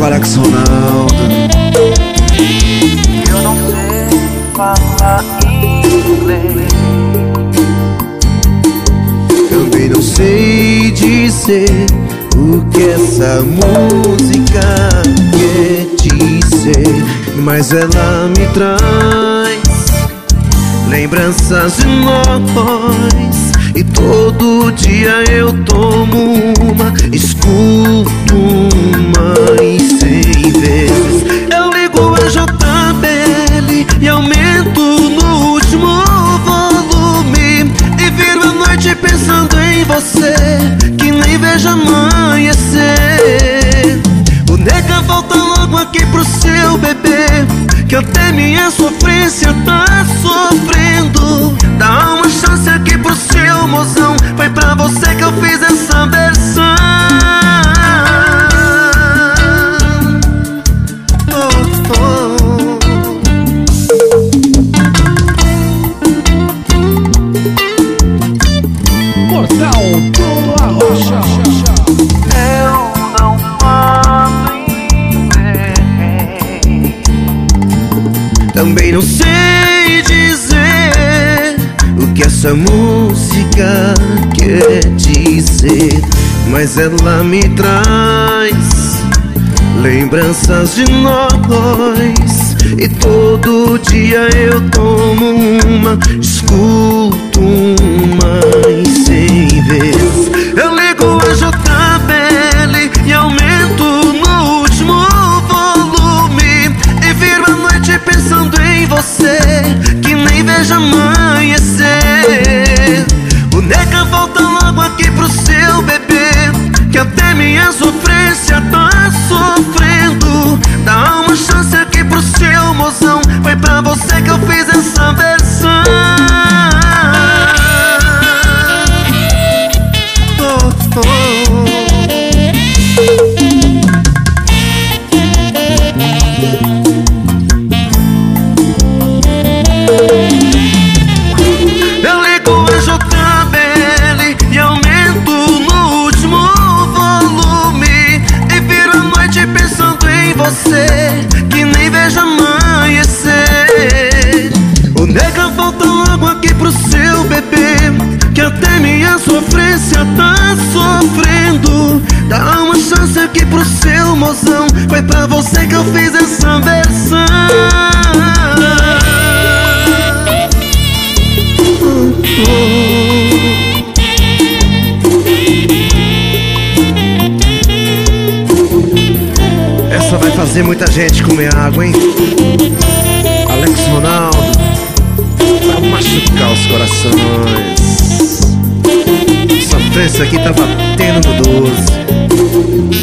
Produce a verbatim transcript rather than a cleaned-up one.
Alex Ronaldo. Eu não sei falar inglês, também não sei dizer o que essa música quer dizer, mas ela me traz lembranças de nós. E todo dia eu tomo uma, escuto mais cem vezes. Eu ligo a J B L e aumento no último volume, e viro a noite pensando em você, que nem vejo amanhecer. O nega volta logo aqui pro seu bebê, que até minha sofrência tá sofrendo. Dá uma chance aqui pro seu mozão, foi pra você que eu fiz essa versão. Oh, oh. Portal do Arrocha. eu não falo inglês, Também não sei dizer o que essa música quer dizer, mas ela me traz lembranças de nós. E todo dia eu tomo uma, escuto mais cem vezes. Eu ligo a J B L e aumento no último volume, e viro a noite pensando em você, que nem vejo amanhecer. O nega volta logo aqui pro seu bebê, que até minha sofrência tá sofrendo. Dá uma chance aqui pro seu mozão, foi pra você que eu fiz essa versão. Oh, oh. Eu ligo a J B L e aumento no último volume, e viro a noite pensando em você, que nem vejo amanhecer. O nega volta logo aqui pro seu bebê, que até minha sofrência tá sofrendo. Dá uma chance aqui pro seu mozão, foi pra você que eu fiz essa versão. Essa vai fazer muita gente comer água, hein? Alex Ronaldo, pra machucar os corações. Essa sofrência aqui tá batendo no doze.